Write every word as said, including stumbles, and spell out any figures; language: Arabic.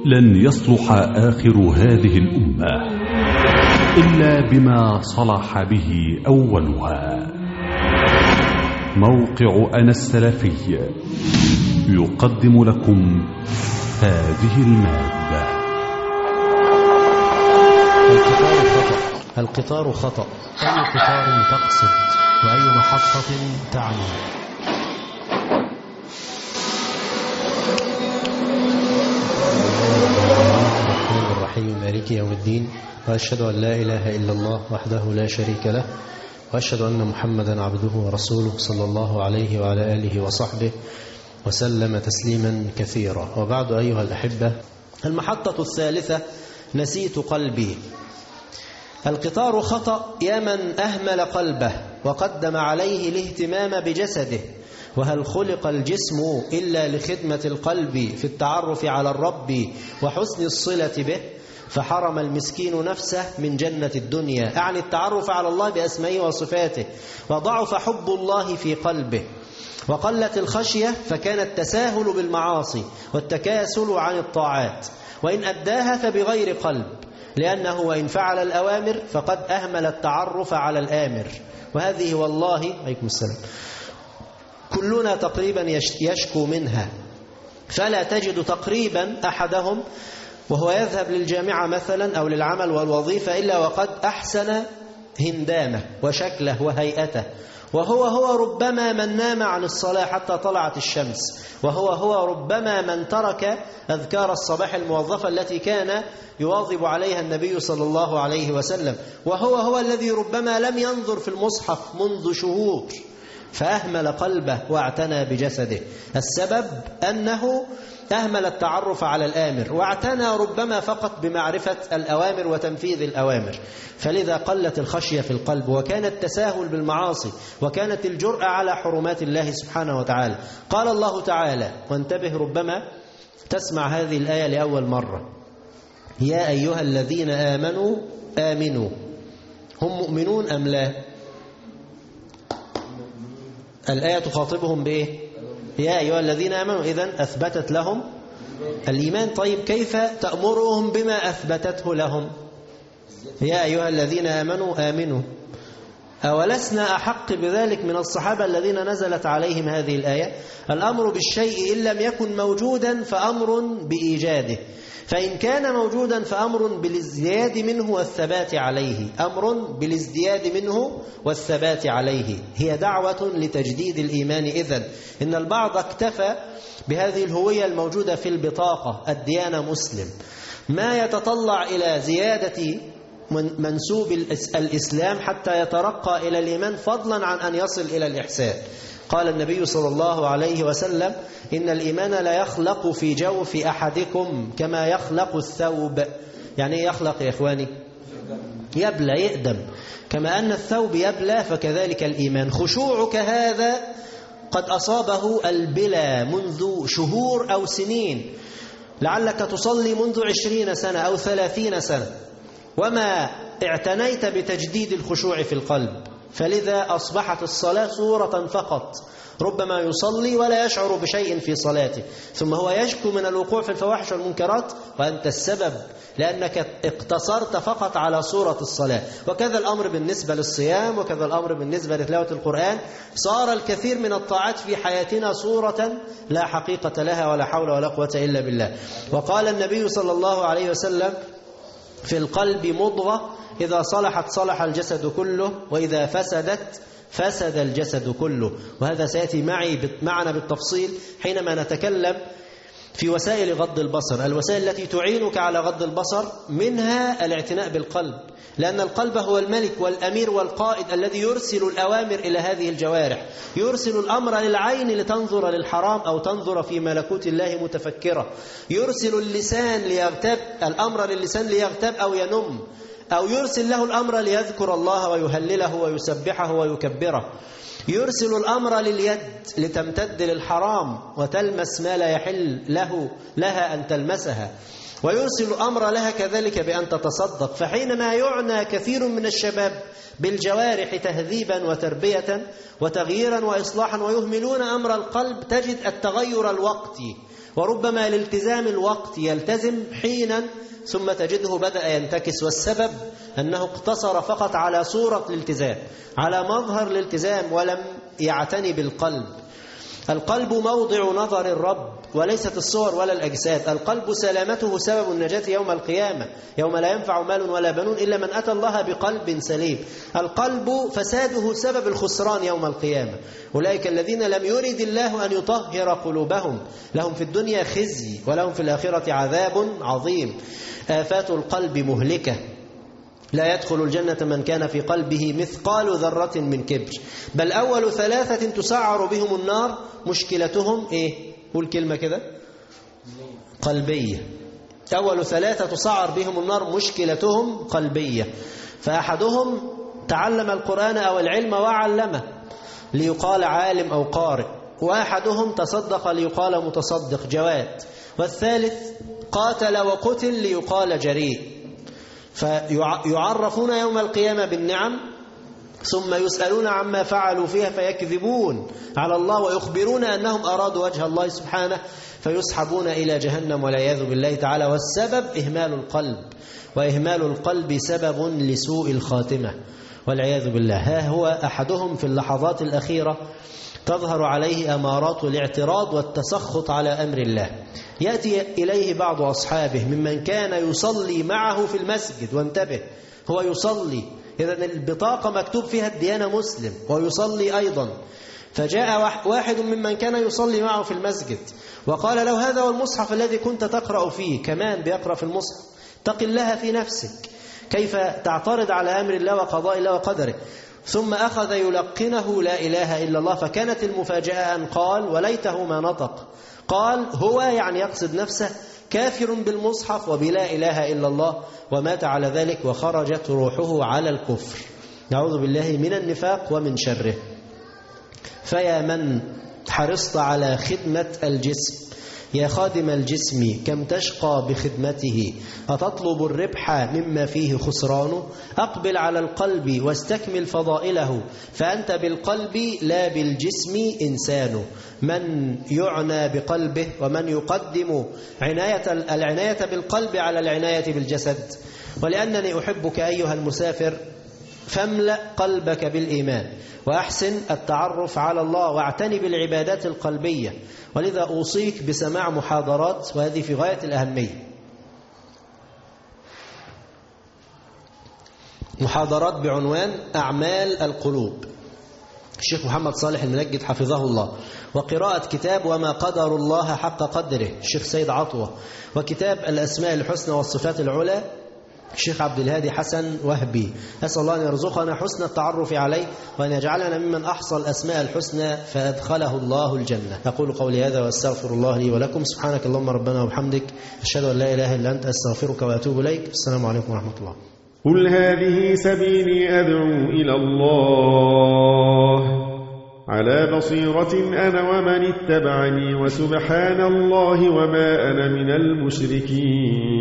لن يصلح آخر هذه الأمة إلا بما صلح به أولها. موقع أنا السلفي يقدم لكم هذه المادة. القطار خطأ. أي قطار تقصد وأي محطة تعني؟ الرحمن الرحيم مالك يوم الدين، وأشهد أن لا إله إلا الله وحده لا شريك له، وأشهد أن محمدا عبده ورسوله صلى الله عليه وعلى آله وصحبه وسلم تسليما كثيرا. وبعد أيها الأحبة، المحطة الثالثة نسيت قلبي. القطار خطأ يا من أهمل قلبه وقدم عليه الاهتمام بجسده. وهل خلق الجسم إلا لخدمة القلب في التعرف على الرب وحسن الصلة به؟ فحرم المسكين نفسه من جنة الدنيا، أعني التعرف على الله بأسمائه وصفاته، وضعف حب الله في قلبه، وقلت الخشية فكان التساهل بالمعاصي والتكاسل عن الطاعات، وإن أداها فبغير قلب، لأنه وإن فعل الأوامر فقد أهمل التعرف على الآمر. وهذه والله عليكم السلام كلنا تقريبا يشكو منها، فلا تجد تقريبا أحدهم وهو يذهب للجامعة مثلا أو للعمل والوظيفة إلا وقد أحسن هندامه وشكله وهيئته، وهو هو ربما من نام عن الصلاة حتى طلعت الشمس، وهو هو ربما من ترك أذكار الصباح الموظفة التي كان يواظب عليها النبي صلى الله عليه وسلم، وهو هو الذي ربما لم ينظر في المصحف منذ شهور، فأهمل قلبه واعتنى بجسده. السبب أنه أهمل التعرف على الآمر، واعتنى ربما فقط بمعرفة الأوامر وتنفيذ الأوامر، فلذا قلت الخشية في القلب، وكان التساهل بالمعاصي، وكانت الجرأة على حرمات الله سبحانه وتعالى. قال الله تعالى، وانتبه ربما تسمع هذه الآية لأول مرة: يا أيها الذين آمنوا آمنوا. هم مؤمنون أم لا؟ الآية تخاطبهم بإيه؟ يا أيها الذين آمنوا، إذن أثبتت لهم الإيمان. طيب كيف تأمرهم بما أثبتته لهم؟ يا أيها الذين آمنوا آمنوا. أولسنا أحق بذلك من الصحابة الذين نزلت عليهم هذه الآية؟ الأمر بالشيء إن لم يكن موجودا فأمر بإيجاده، فإن كان موجودا فأمر بالازدياد منه والثبات عليه، أمر بالازدياد منه والثبات عليه. هي دعوة لتجديد الإيمان. إذن إن البعض اكتفى بهذه الهوية الموجودة في البطاقة، الديانة مسلم، ما يتطلع إلى زيادة منسوب الإسلام حتى يترقى إلى الإيمان، فضلا عن أن يصل إلى الإحسان. قال النبي صلى الله عليه وسلم: إن الإيمان لا يخلق في جوف أحدكم كما يخلق الثوب. يعني يخلق يا إخواني؟ يبلى، يقدم. كما أن الثوب يبلى فكذلك الإيمان. خشوعك هذا قد أصابه البلا منذ شهور أو سنين، لعلك تصلي منذ عشرين سنة أو ثلاثين سنة وما اعتنيت بتجديد الخشوع في القلب، فلذا أصبحت الصلاة صورة فقط، ربما يصلي ولا يشعر بشيء في صلاته، ثم هو يشكو من الوقوع في الفواحش والمنكرات، وأنت السبب لأنك اقتصرت فقط على صورة الصلاة. وكذا الأمر بالنسبة للصيام، وكذا الأمر بالنسبة لتلاوة القرآن. صار الكثير من الطاعات في حياتنا صورة لا حقيقة لها ولا حول ولا قوة إلا بالله. وقال النبي صلى الله عليه وسلم: في القلب مضغة إذا صلحت صلح الجسد كله، وإذا فسدت فسد الجسد كله. وهذا سيأتي معي معنا بالتفصيل حينما نتكلم في وسائل غض البصر، الوسائل التي تعينك على غض البصر، منها الاعتناء بالقلب، لأن القلب هو الملك والأمير والقائد الذي يرسل الأوامر إلى هذه الجوارح، يرسل الأمر للعين لتنظر للحرام أو تنظر في ملكوت الله متفكرة، يرسل اللسان ليغتاب الأمر للسان ليغتاب أو ينم، أو يرسل له الأمر ليذكر الله ويهلله ويسبحه ويكبره، يرسل الأمر لليد لتمتد للحرام وتلمس ما لا يحل له لها أن تلمسها، ويرسل الأمر لها كذلك بأن تتصدق. فحينما يعنى كثير من الشباب بالجوارح تهذيبا وتربية وتغييرا وإصلاحا ويهملون أمر القلب، تجد التغير الوقتي وربما الالتزام الوقت يلتزم حينا ثم تجده بدأ ينتكس، والسبب أنه اقتصر فقط على صورة الالتزام، على مظهر الالتزام، ولم يعتني بالقلب. القلب موضع نظر الرب وليست الصور ولا الأجساد. القلب سلامته سبب النجاة يوم القيامة، يوم لا ينفع مال ولا بنون إلا من أتى الله بقلب سليم. القلب فساده سبب الخسران يوم القيامة. أولئك الذين لم يرد الله أن يطهر قلوبهم لهم في الدنيا خزي ولهم في الآخرة عذاب عظيم. آفات القلب مهلكة، لا يدخل الجنة من كان في قلبه مثقال ذرة من كبر. بل أول ثلاثة تسعر بهم النار مشكلتهم إيه؟ قول كلمة كده، قلبية. أول ثلاثة تسعر بهم النار مشكلتهم قلبية. فأحدهم تعلم القرآن أو العلم وعلمه ليقال عالم أو قارئ، وأحدهم تصدق ليقال متصدق جواد، والثالث قاتل وقتل ليقال جريء. فيعرفون يوم القيامة بالنعم ثم يسألون عما فعلوا فيها فيكذبون على الله ويخبرون أنهم أرادوا وجه الله سبحانه، فيسحبون إلى جهنم والعياذ بالله تعالى. والسبب إهمال القلب، وإهمال القلب سبب لسوء الخاتمة والعياذ بالله. ها هو أحدهم في اللحظات الأخيرة تظهر عليه أمارات الاعتراض والتسخط على أمر الله. يأتي إليه بعض أصحابه ممن كان يصلي معه في المسجد، وانتبه، هو يصلي، إذن البطاقة مكتوب فيها الديانة مسلم ويصلي أيضا. فجاء واحد ممن كان يصلي معه في المسجد وقال له هذا هو المصحف الذي كنت تقرأ فيه، كمان بيقرأ في المصحف، تق الله في نفسك، كيف تعترض على أمر الله وقضاء الله وقدره. ثم أخذ يلقنه لا إله إلا الله. فكانت المفاجأة أن قال وليته ما نطق، قال هو يعني يقصد نفسه كافر بالمصحف وبلا إله إلا الله، ومات على ذلك وخرجت روحه على الكفر. نعوذ بالله من النفاق ومن شره. فيا من حرصت على خدمة الجسم، يا خادم الجسم كم تشقى بخدمته، أتطلب الربح مما فيه خسرانه؟ أقبل على القلب واستكمل فضائله، فأنت بالقلب لا بالجسم إنسان. من يعنى بقلبه ومن يقدم عناية العناية بالقلب على العناية بالجسد. ولأنني أحبك أيها المسافر فاملأ قلبك بالإيمان، وأحسن التعرف على الله، واعتني بالعبادات القلبية. ولذا أوصيك بسماع محاضرات، وهذه في غاية الأهمية، محاضرات بعنوان أعمال القلوب، الشيخ محمد صالح المنجد حفظه الله، وقراءة كتاب وما قدر الله حق قدره الشيخ سيد عطوة، وكتاب الأسماء الحسنى والصفات العلى الشيخ عبد الهادي حسن وهبي. أسأل الله أن يرزقنا حسن التعرف عليه، وأن يجعلنا ممن أحصى الأسماء الحسنى فأدخله الله الجنة. أقول قولي هذا وأستغفر الله لي ولكم. سبحانك اللهم ربنا وبحمدك، أشهد أن لا إله إلا أنت، أستغفرك وأتوب إليك. السلام عليكم ورحمة الله. قل هذه سبيلي أدعو إلى الله على بصيرة أنا ومن اتبعني، وسبحان الله وما أنا من المشركين.